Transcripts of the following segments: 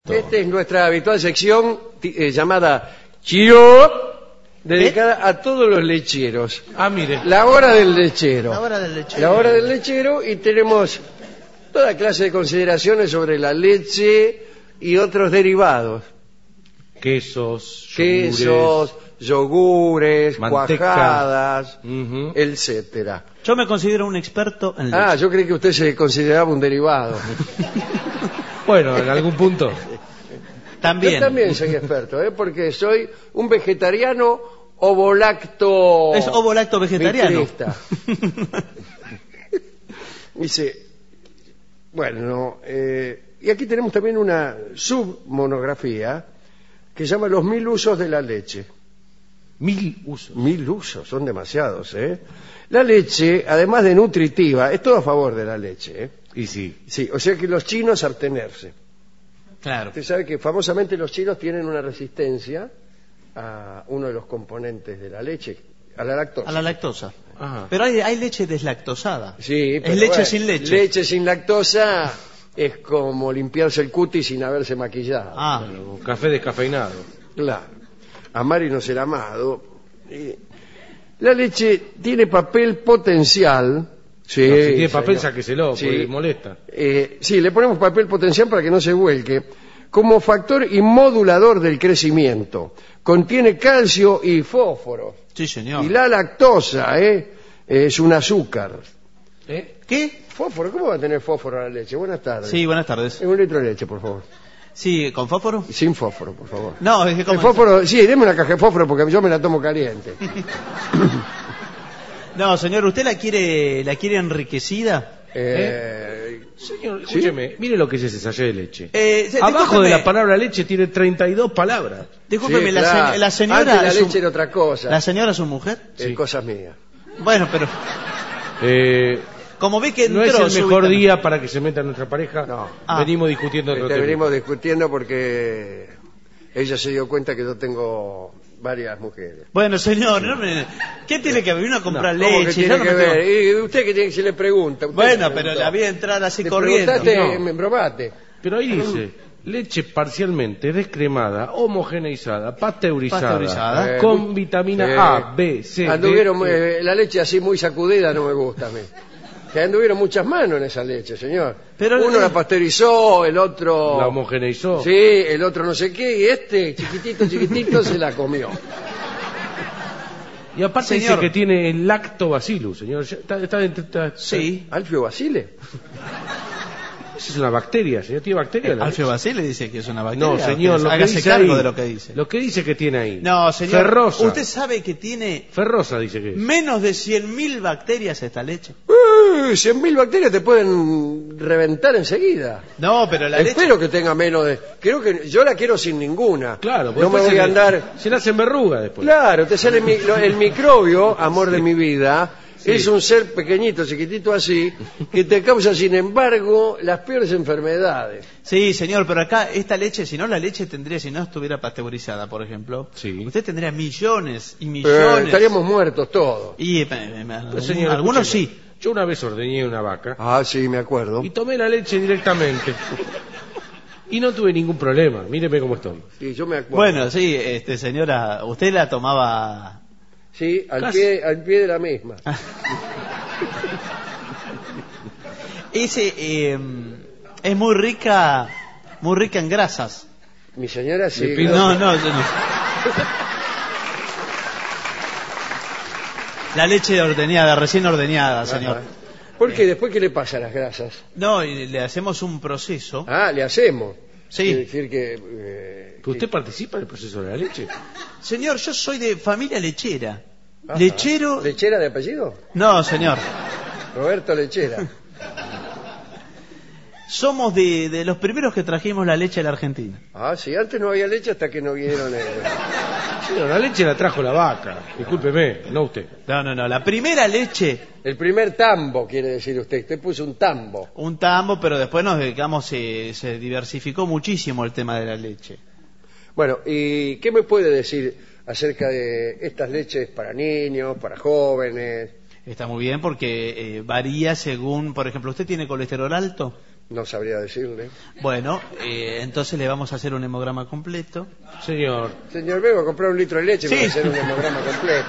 Esta es nuestra habitual sección llamada Chio, dedicada a todos los lecheros. Ah, mire. La hora del lechero. La hora del lechero. La hora del lechero, y tenemos toda clase de consideraciones sobre la leche y otros derivados. Quesos, yogures, manteca, cuajadas, etcétera. Yo me considero un experto en leche. Ah, yo creí que usted se consideraba un derivado. Bueno, en algún punto. También. Yo también soy experto, porque soy un vegetariano ovolacto. Es ovolacto vegetariano. Vitrista. Dice, bueno, y aquí tenemos también una submonografía que se llama Los 1000 usos de la leche. 1000 usos. 1000 usos, son demasiados, ¿eh? La leche, además de nutritiva, es todo a favor de la leche, ¿eh? Y sí. Sí, o sea que los chinos abstenerse. Claro. Usted sabe que famosamente los chinos tienen una resistencia a uno de los componentes de la leche, a la lactosa. A la lactosa. Ajá. Pero hay leche deslactosada. Sí, pero es leche bueno, sin leche. Leche sin lactosa es como limpiarse el cutis sin haberse maquillado. Ah, Bueno, café descafeinado. Claro. Amar y no ser amado. La leche tiene papel potencial. Sí, No, si tiene papel, señor. sáqueselo, Sí. porque molesta. Sí, le ponemos papel potencial para que no se vuelque. Como factor y modulador del crecimiento. Contiene calcio y fósforo. sí, señor. Y la lactosa, es un azúcar. ¿Qué? ¿Fósforo? ¿Cómo va a tener fósforo la leche? Buenas tardes. Sí, buenas tardes. 1 litro de leche, por favor. Sí, ¿con fósforo? Sin fósforo, por favor. No, es que El como... fósforo, sí, deme una caja de fósforo porque yo me la tomo caliente. No, señor, ¿usted la quiere enriquecida? Señor, ¿Sí? escúcheme, mire lo que es ese sachet de leche. Discúlpeme. Abajo de la palabra leche tiene 32 palabras. Discúlpeme, Sí, la, claro. la señora... Antes la es su- leche era otra cosa. ¿La señora es su mujer? Sí. Cosas mías. Bueno, pero... Como ve que no es entró el mejor súbitamente- día para que se meta nuestra pareja. No. Venimos discutiendo otro tema. Venimos discutiendo porque ella se dio cuenta que yo tengo varias mujeres. Bueno, señor, ¿qué tiene que ver? Vino a comprar ¿Cómo que leche. tiene yo no que me ver? tengo- ¿Y usted qué tiene que se le pregunta? Usted Bueno, me pero preguntó. la vi entrar así Le corriendo. preguntaste, No. me probaste. Pero ahí dice, leche parcialmente descremada, homogeneizada, pasteurizada, Eh, con vitamina sí. A, B, C, Anduvieron, D, la leche así muy sacudida no me gusta a mí. Que anduvieron muchas manos en esa leche, señor. Pero, Uno la pasteurizó, el otro... la homogeneizó. Sí, el otro no sé qué, y este, chiquitito, se la comió. Y aparte Señor. dice que tiene el lactobacillus, señor. Está- Sí. ¿Alfio Basile? Esa es una bacteria, señor. ¿Tiene bacteria? la Alfio leche? Basile dice que es una bacteria. No, señor, lo que Hágase dice cargo ahí, de lo que dice. Lo que dice que tiene ahí. No, señor. Ferrosa. ¿Usted sabe que tiene Ferrosa dice que es. menos de 100.000 bacterias esta leche? 100.000 bacterias te pueden reventar enseguida. No, pero la leche... Espero que tenga menos de... Creo que yo la quiero sin ninguna. Claro, porque no me después voy a se le- andar... Se le hacen verruga después. Claro, te sale el microbio, amor de mi vida, es un ser pequeñito, chiquitito así, que te causa, sin embargo, las peores enfermedades. Sí, señor, pero acá esta leche, si no la leche tendría, si no estuviera pasteurizada, por ejemplo, Sí. usted tendría millones y millones. Estaríamos muertos todos. Y Señor, algunos escúcheme. sí. Yo una vez ordeñé una vaca Ah, sí, me acuerdo. y tomé la leche directamente. Y no tuve ningún problema. Míreme cómo estoy. Sí, yo me acuerdo. Bueno, sí, señora, usted la tomaba... Sí, al Casi. pie de la misma. Es muy rica en grasas. Mi señora sí. Le pido- No. La leche ordeñada, recién ordeñada, señor. Ajá. ¿Por qué? ¿Después qué le pasa a las grasas? No, y le hacemos un proceso. Ah, le hacemos. Sí. Quiere decir que... ¿Que usted participa en el proceso de la leche? Señor, yo soy de familia lechera. Ajá. Lechero... ¿Lechera de apellido? No, señor. Roberto Lechera. Somos de los primeros que trajimos la leche a la Argentina. Ah, sí, antes no había leche hasta que no vinieron... Señor, la leche la trajo la vaca. Discúlpeme, no usted. No, la primera leche, El primer tambo, quiere decir usted. Usted puso un tambo. un tambo, pero después nos dedicamos, se diversificó muchísimo el tema de la leche. Bueno, ¿y qué me puede decir acerca de estas leches para niños, para jóvenes? Está muy bien porque varía según, por ejemplo, ¿usted tiene colesterol alto? No sabría decirle. Bueno, entonces le vamos a hacer un hemograma completo. Señor. Señor, vengo a comprar un litro de leche y Sí. me va a hacer un hemograma completo.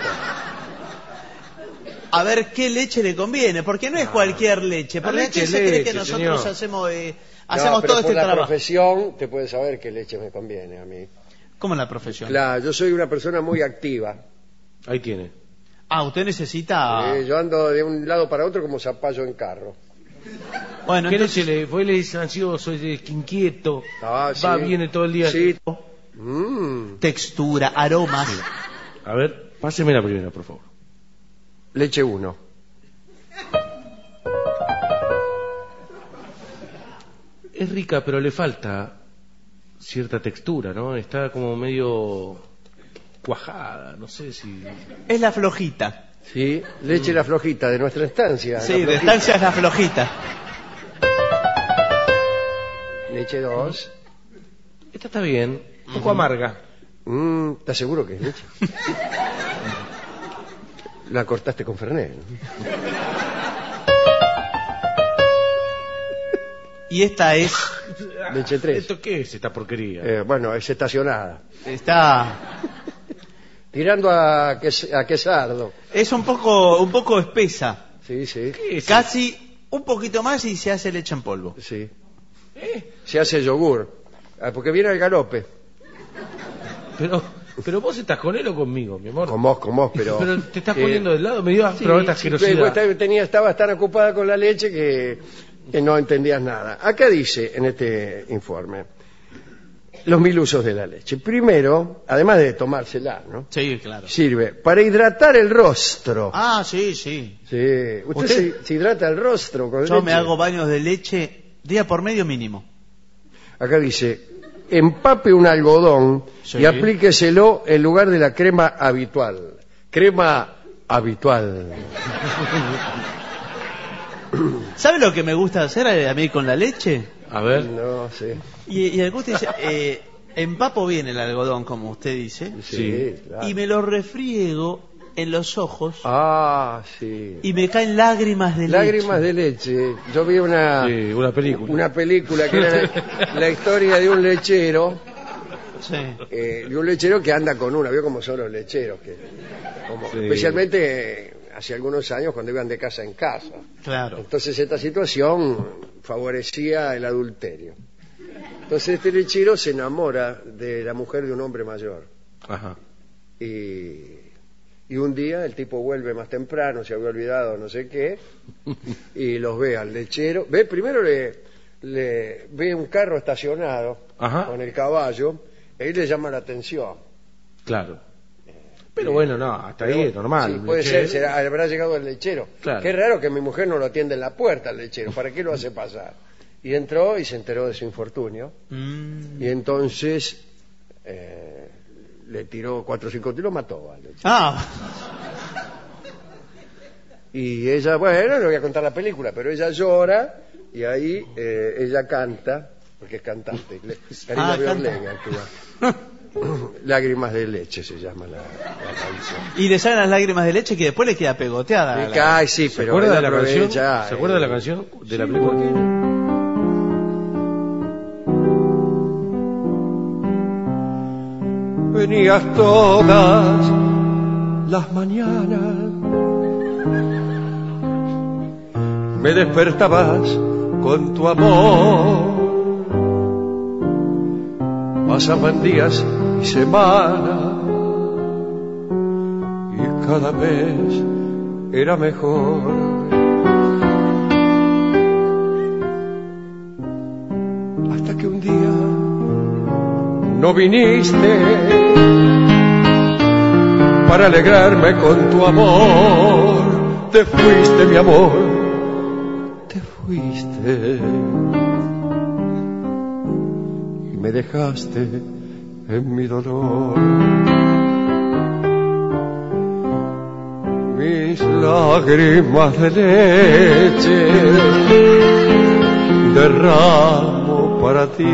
A ver qué leche le conviene, porque no es cualquier leche. Porque leche aquí es se cree que leche, nosotros señor. hacemos No, pero todo este por la trabajo. profesión te puedes saber qué leche me conviene a mí. ¿Cómo en la profesión? Claro, yo soy una persona muy activa. Ahí tiene. Ah, usted necesita... Yo ando de un lado para otro como zapallo en carro. Bueno, ¿Qué entonces... leche le fue? Él es ansioso, es inquieto. Ah, sí. Va, viene todo el día. Sí. Textura, aromas. A ver, páseme la primera, por favor. Leche 1. Es rica, pero le falta cierta textura, ¿no? Está como medio cuajada, no sé si... Es la flojita. Sí, leche la flojita de nuestra estancia. Sí, la de flojita. estancia es la flojita. Leche 2. Esta está bien, un poco amarga. ¿Estás seguro que es leche? La cortaste con Fernet, ¿no? Y esta es... Leche 3. ¿Esto qué es, esta porquería? Bueno, es estacionada. Está... Tirando a quesardo. Es un poco espesa. Sí, sí. ¿Qué es? Casi un poquito más y se hace leche en polvo. Sí. Se hace yogur. Porque viene al galope. Pero vos estás con él o conmigo, mi amor. Con vos, pero... Pero te estás poniendo del lado, me dio pero esta asquerosidad. Estabas tan ocupada con la leche que no entendías nada. Acá dice, en este informe, los 1000 usos de la leche. Primero, además de tomársela, ¿no? Sí, claro. Sirve para hidratar el rostro. Ah, sí, sí. Sí. ¿Usted se hidrata el rostro con Yo leche? me hago baños de leche día por medio mínimo. Acá dice, empape un algodón Sí. y aplíqueselo en lugar de la crema habitual. Crema habitual. ¿Sabe lo que me gusta hacer a mí con la leche? A ver. No sé. Y el gusto dice, empapo bien el algodón, como usted dice, Sí, claro. y me lo refriego en los ojos Ah, sí. y me caen lágrimas de Lágrimas leche. de leche. Yo vi una película. que era la historia de un lechero, Sí. de un lechero que anda con una. Vio cómo son los lecheros, Sí. especialmente hace algunos años cuando iban de casa en casa. Claro. Entonces esta situación favorecía el adulterio. Entonces este lechero se enamora de la mujer de un hombre mayor. Ajá. Y un día el tipo vuelve más temprano, se había olvidado no sé qué, y los ve al lechero. Primero le ve un carro estacionado. Ajá. Con el caballo, y ahí le llama la atención. Claro. Pero bueno, no, hasta ahí es normal. Sí, un puede lechero. ser, habrá llegado el lechero. Claro. Qué raro que mi mujer no lo atiende en la puerta al lechero. ¿Para qué lo hace pasar? Y entró y se enteró de su infortunio. Y entonces le tiró 4 o 5 tiros, lo mató al lechero. Ah, Y ella, bueno, no voy a contar la película, pero ella llora y ahí ella canta, porque es cantante. Karina Biorlega actúa. Lágrimas de leche se llama la canción. y le salen las lágrimas de leche que después le queda pegoteada. Ay, sí, ¿Se pero acuerda ella de la canción? aprovecha, ¿Se acuerda de la canción de la película? Venías todas las mañanas, me despertabas con tu amor. Pasaban días y semanas y cada vez era mejor. Hasta que un día no viniste para alegrarme con tu amor. Te fuiste, mi amor, te fuiste. Me dejaste en mi dolor. Mis lágrimas de leche derramo para ti.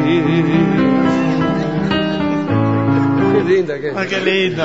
Qué linda que es. Ah, qué lindo.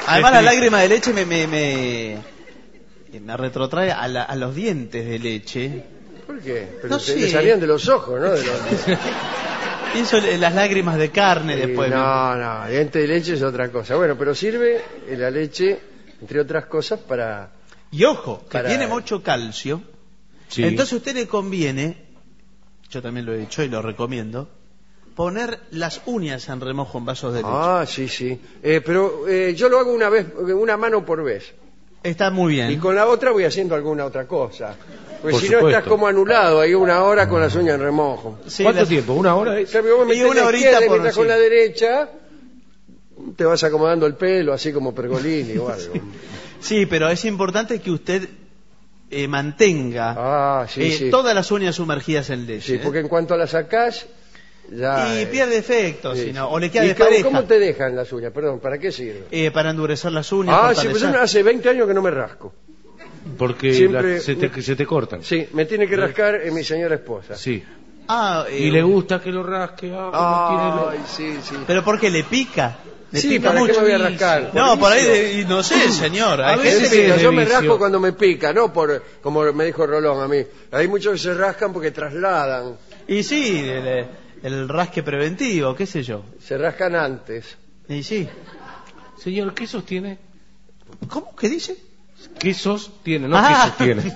Además, la lágrima de leche me retrotrae a los dientes de leche. ¿Por qué? Pero No se sé. le salían de los ojos, ¿no? Pienso en las lágrimas de carne después. No, diente de leche es otra cosa. Bueno, pero sirve la leche, entre otras cosas, para... Y ojo, que Para- tiene mucho calcio. Sí. Entonces a usted le conviene, yo también lo he hecho y lo recomiendo, poner las uñas en remojo en vasos de leche. Ah, sí, sí. Pero yo lo hago una mano por vez. Está muy bien. Y con la otra voy haciendo alguna otra cosa. Porque Por si no supuesto. estás como anulado, ahí una hora con las uñas en remojo. Sí, ¿Cuánto las- tiempo? ¿Una hora? En cambio, vos Y metés una la horita izquierda y por- mientras con sí. la derecha te vas acomodando el pelo, así como Pergolini o algo. Sí, pero es importante que usted mantenga Ah, sí, sí. todas las uñas sumergidas en leche. Sí, porque en cuanto la sacás, ya... Y pierde efecto, sí, si no, sí. o le queda ¿Y despareja. cómo te dejan las uñas? Perdón, ¿para qué sirve? Para endurecer las uñas. Ah, sí, pues fortalecer. yo hace 20 años que no me rasco. Porque Siempre- se te cortan. Sí, me tiene que rascar mi señora esposa. Sí. Ah, Y le gusta que lo rasque. Ay, sí, sí. ¿Pero por qué le pica? ¿Le Sí, pica ¿para qué mucho? me voy a rascar? No, por ahí, Buenísimo. no sé, señor. Hay A gente veces que- sí, Yo de me vicio. rasco cuando me pica, no por, como me dijo Rolón a mí. Hay muchos que se rascan porque trasladan, Y sí, el rasque preventivo, qué sé yo. se rascan antes. Y sí. Señor, ¿qué sostiene? ¿Cómo? ¿Qué dice? Quesos tiene, no Ah. quesos tiene.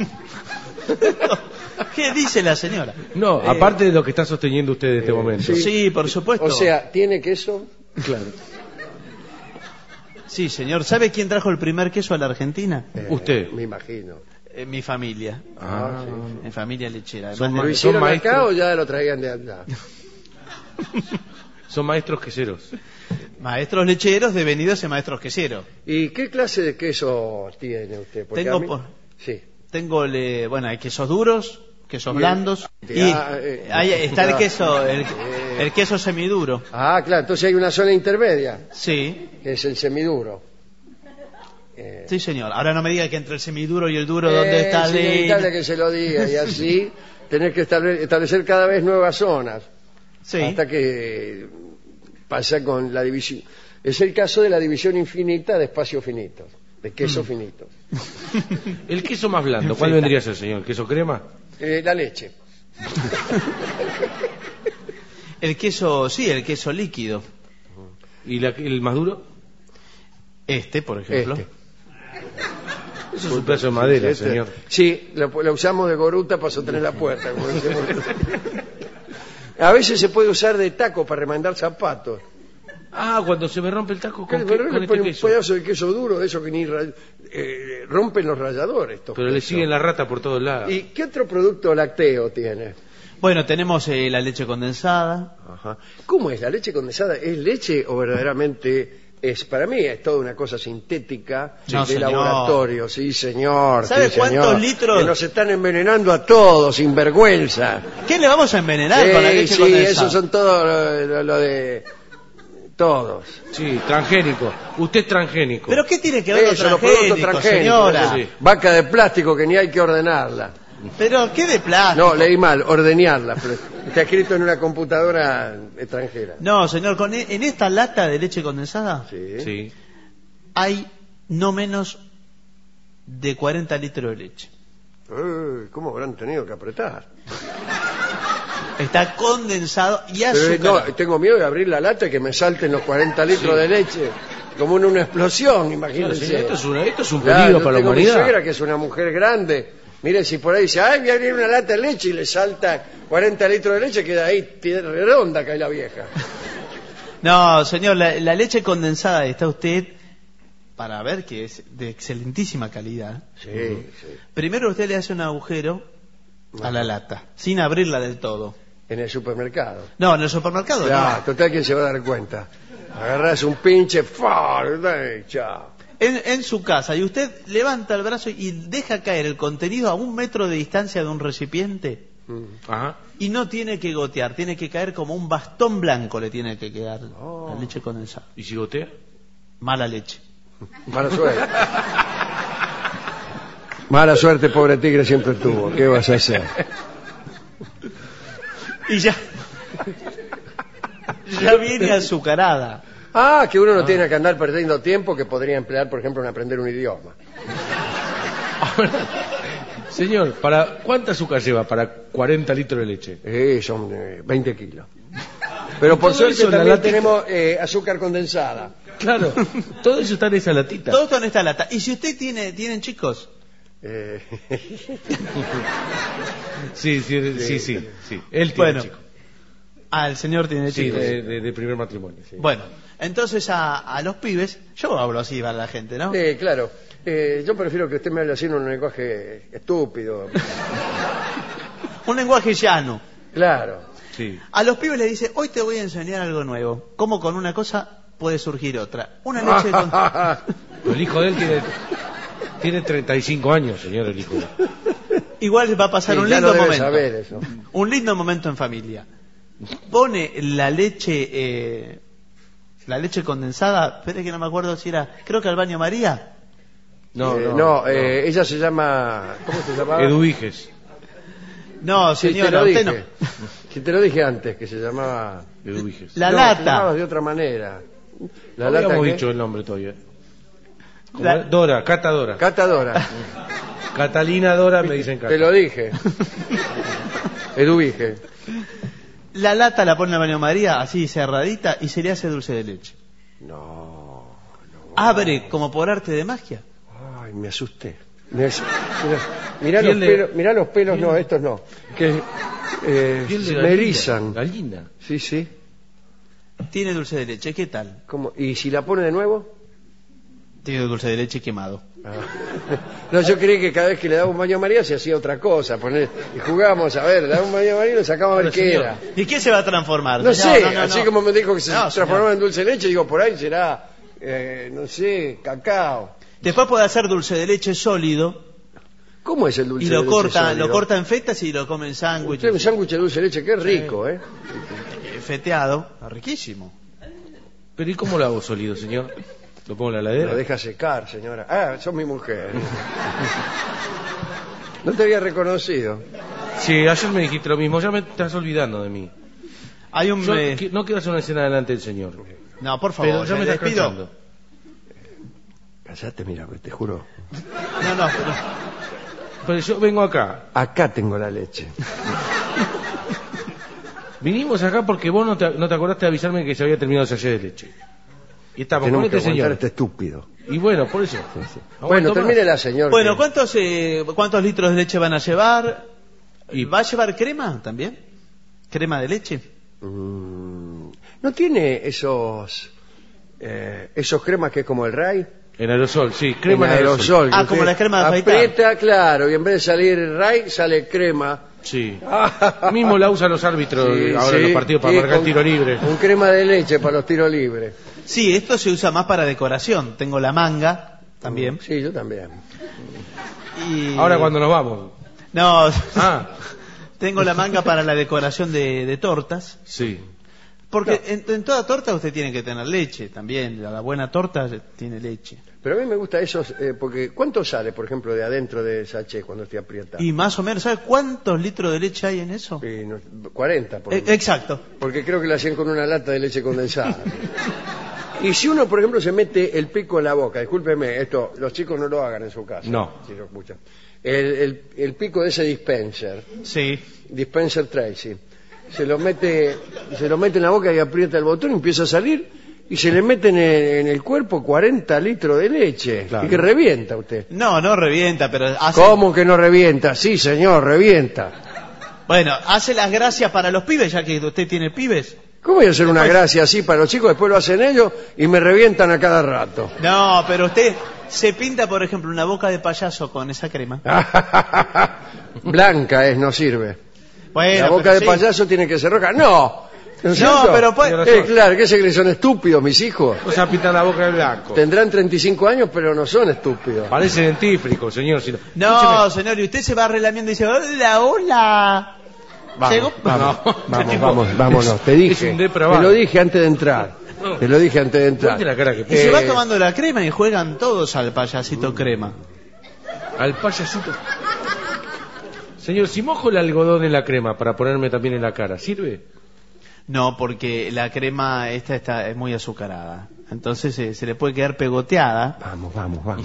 ¿Qué dice la señora? No, aparte de lo que está sosteniendo usted en este momento. sí. Sí, por supuesto. O sea, ¿tiene queso? Claro. Sí, señor. ¿Sabe quién trajo el primer queso a la Argentina? Usted. Me imagino. Mi familia. Ah, Mi familia lechera. Son Además, ¿Lo ma- hicieron acá maestros. o ya lo traían de allá? Son maestros queseros. maestros lecheros devenidos en maestros queseros. ¿Y qué clase de queso tiene usted? Porque Tengo a mí- por- Sí. Tengo, bueno, hay quesos duros, quesos Y el- blandos. y- Y ah, ahí está el ah, queso, el queso semiduro. Ah, claro, entonces hay una zona intermedia, Sí, que es el semiduro. sí, señor. Ahora no me diga que entre el semiduro y el duro, ¿dónde está Es inevitable que se lo diga, y así tenés que establecer cada vez nuevas zonas, Sí. hasta que pasa con la división. Es el caso de la división infinita de espacios finitos, de quesos finitos. El queso más blando, ¿cuál vendría a ser, señor? ¿Queso crema? La leche. El queso, sí, el queso líquido. ¿Y el más duro? Por ejemplo. Este. Eso es un pedazo de madera, Este. señor. Sí, la usamos de goruta para sostener la puerta. Como decimos. A veces se puede usar de taco para remandar zapatos. Ah, cuando se me rompe el taco con, Pero con le este pone un queso. pedazo de queso duro, de eso que ni rompen los ralladores. Estos Pero le quesos. siguen la rata por todos lados. ¿Y qué otro producto lácteo tiene? Bueno, tenemos la leche condensada. Ajá. ¿Cómo es? ¿La leche condensada es leche o verdaderamente es? Para mí es toda una cosa sintética No, de señor. laboratorio. Sí, señor. ¿Sabe sí, cuántos señor. litros? Que nos están envenenando a todos, sin vergüenza. ¿Qué le vamos a envenenar con la leche sí, condensada? esos son todos lo de... Todos. Sí, transgénico. Usted es transgénico. ¿Pero qué tiene que ver con Eso, los productos transgénicos, transgénicos. señora? Sí. Vaca de plástico que ni hay que ordenarla. ¿Pero qué de plástico? No, leí mal, ordeñarla. Pero está escrito en una computadora extranjera. No, señor, en esta lata de leche condensada Sí. Sí. hay no menos de 40 litros de leche. ¿Cómo habrán tenido que apretar? Está condensado y Pero, azucarado. no, tengo miedo de abrir la lata y que me salten los 40 litros de leche. Como en una explosión, Claro, imagínense. señor, esto es un Claro, peligro yo para la tengo mi humanidad. suegra, que es una mujer grande. Mire, si por ahí dice, ay, voy a abrir una lata de leche y le salta 40 litros de leche, queda ahí redonda cae la vieja. No, señor, la leche condensada está usted para ver que es de excelentísima calidad. Sí, sí. Primero usted le hace un agujero a la lata, sin abrirla del todo. En el supermercado. No, en el supermercado Claro, no. total, ¿quién se va a dar cuenta? Agarrás un pinche, chao. En su casa, y usted levanta el brazo y deja caer el contenido a 1 metro de distancia de un recipiente. Ajá. Y no tiene que gotear, tiene que caer como un bastón blanco, le tiene que quedar Oh. la leche condensada. ¿Y si gotea? Mala leche. Mala suerte. Mala suerte, pobre tigre, siempre tuvo. ¿Qué vas a hacer? Y ya viene azucarada. Ah, que uno no tiene que andar perdiendo tiempo que podría emplear, por ejemplo, en aprender un idioma. Señor, ¿cuánta azúcar lleva para 40 litros de leche? Son 20 kilos. Pero por todo suerte eso en la también latita. tenemos azúcar condensada. Claro, todo eso está en esa latita. Todo esto en esta lata. ¿Y si usted tienen chicos? Sí. Él tiene Bueno. chico. Ah, el señor tiene Sí, chicos. de primer matrimonio. Sí. Bueno, entonces a los pibes, yo hablo así para la gente, ¿no? Claro. Yo prefiero que usted me hable así en un lenguaje estúpido. Un lenguaje llano. Claro. Sí. A los pibes les dice, hoy te voy a enseñar algo nuevo. Cómo con una cosa puede surgir otra. Una leche con... El hijo de él tiene 35 años, señor, el hijo de él. Igual va a pasar Sí, un ya lindo lo debe momento. saber eso. Un lindo momento en familia. Pone la leche condensada, espere que no me acuerdo si era, creo que al baño María. No. Ella se llama... ¿Cómo se llamaba? Eduviges. No, Sí, señora, te lo usted dije. no. Si te lo dije antes, que se llamaba... Eduviges. La No, lata. se llamaba de otra manera. No La lata habíamos que... dicho el nombre todavía. ¿Cómo La- es? Dora, Cata Dora. Catadora. Catalina Dora me dicen Cata. Te lo dije. Eduvige. La lata la pone al baño María, así cerradita, y se le hace dulce de leche. No. Abre como por arte de magia. Ay, me asusté. Mirá Piel los pelos, no, estos no. Que Piel de se me gallina. erizan. Gallina. Sí. Tiene dulce de leche, ¿qué tal? ¿Cómo? ¿Y si la pone de nuevo? Tiene dulce de leche quemado. Ah. No, yo creí que cada vez que le daba un baño a María se hacía otra cosa. Y jugábamos, a ver, le daba un baño a María y lo sacábamos a ver qué señor. era. ¿Y qué se va a transformar? No sé, así no. como me dijo que se No, transformaba señor. en dulce de leche, digo, por ahí será, no sé, cacao. Después puede hacer dulce de leche sólido ¿Cómo es el dulce y de lo leche corta, sólido? lo corta en fetas y lo come en Usted, un sándwiches. sándwich de dulce de leche, qué rico, ¿eh? Feteado, riquísimo. Pero ¿y cómo lo hago sólido, señor? ¿Lo pongo en la heladera? Lo deja secar, señora. Ah, sos mi mujer. No te había reconocido. Sí, ayer me dijiste lo mismo, ya me estás olvidando de mí. Hay un... Yo no quiero hacer una escena delante del señor. No, por Pero favor, ya me le estás despido. cansando. Callate, mira, te juro. No. Pero yo vengo acá. Acá tengo la leche. Vinimos acá porque vos no te acordaste de avisarme que se había terminado el sachet de leche. Y estamos con Tenemos que este aguantar señor. a este estúpido. Y bueno, por eso. Bueno, Aguanto más. termínela, señor. Bueno, que- ¿cuántos litros de leche van a llevar? Y- ¿Va a llevar crema también? ¿Crema de leche? ¿No tiene esos cremas que es como el Ray? En aerosol, sí, crema En en aerosol. que Ah, usted como la crema de afeitar. aprieta, claro, y en vez de salir Ray, sale crema. Sí. Mismo la usan los árbitros Sí, ahora en sí, los partidos para sí, marcar con- tiro libre. Un crema de leche para los tiros libres. Sí, esto se usa más para decoración. Tengo la manga también. Sí, yo también. Y... Ahora cuando nos vamos. No, Ah, tengo la manga para la decoración de tortas. sí. Porque en toda torta usted tiene que tener leche también. La buena torta tiene leche. Pero a mí me gusta esos, porque ¿cuánto sale, por ejemplo, de adentro de sachet cuando te aprieta? Y más o menos, ¿sabe cuántos litros de leche hay en eso? 40, por Exacto. porque creo que lo hacían con una lata de leche condensada. Y si uno, por ejemplo, se mete el pico en la boca, discúlpeme, esto los chicos no lo hagan en su casa. No. Si lo escuchan. El pico de ese Sí. dispenser Tracy, se lo mete en la boca y aprieta el botón y empieza a salir y se le mete en el cuerpo 40 litros de leche. Claro. Y que revienta usted. No revienta, pero hace... ¿Cómo que no revienta? Sí, señor, revienta. Bueno, hace las gracias para los pibes, ya que usted tiene pibes. ¿Cómo voy a hacer una Después- gracia así para los chicos? Después lo hacen ellos y me revientan a cada rato. No, pero usted se pinta, por ejemplo, una boca de payaso con esa crema. Blanca no sirve. Bueno, La boca pero de sí. payaso tiene que ser roja. ¡No! ¿No es No, cierto? pero pues- Tiene razón. claro, ¿qué se creen? Son estúpidos mis hijos. O sea, pintar la boca de blanco. Tendrán 35 años, pero no son estúpidos. Parece dentífrico, señor. Si No, Escúcheme. señor, y usted se va relamiendo y dice, hola. Llegó- Vamos, No, este tipo vámonos. Te dije. es un depravado. Te lo dije antes de entrar. Te lo dije antes de entrar. Mire la cara que Y se va Eh, tomando la crema y juegan todos al payasito crema. Al payasito. Señor, si mojo el algodón en la crema para ponerme también en la cara, ¿sirve? No, porque la crema esta es muy azucarada. Entonces se le puede quedar pegoteada. Vamos.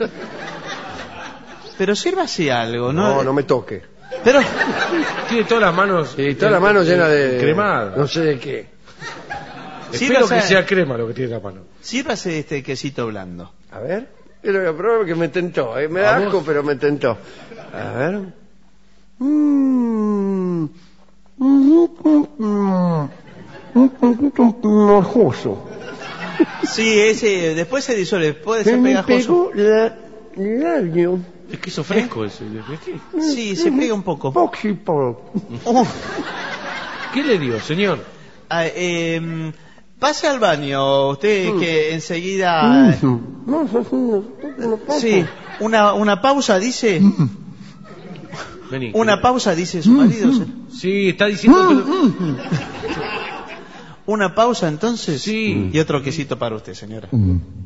Pero sírvase algo, ¿no? No me toque. Pero Tiene todas las manos. Y toda la mano llena de... cremada. No sé de qué. Espero que sea crema lo que tiene la mano. sírvase este quesito blando. A ver. Yo lo voy a probar porque me tentó. Me da asco, pero me tentó. A ver. Un poquito pegajoso. Sí, ese después se disuelve, puede ser pegajoso. El labio. Es queso fresco ese. Sí, se pega un poco. ¿Qué le dio, señor? Pase al baño, usted que enseguida... Sí, una pausa, dice... Vení. Una pausa, dice su marido. Sí, está diciendo... Una pausa, entonces. Sí. Y otro quesito para usted, señora.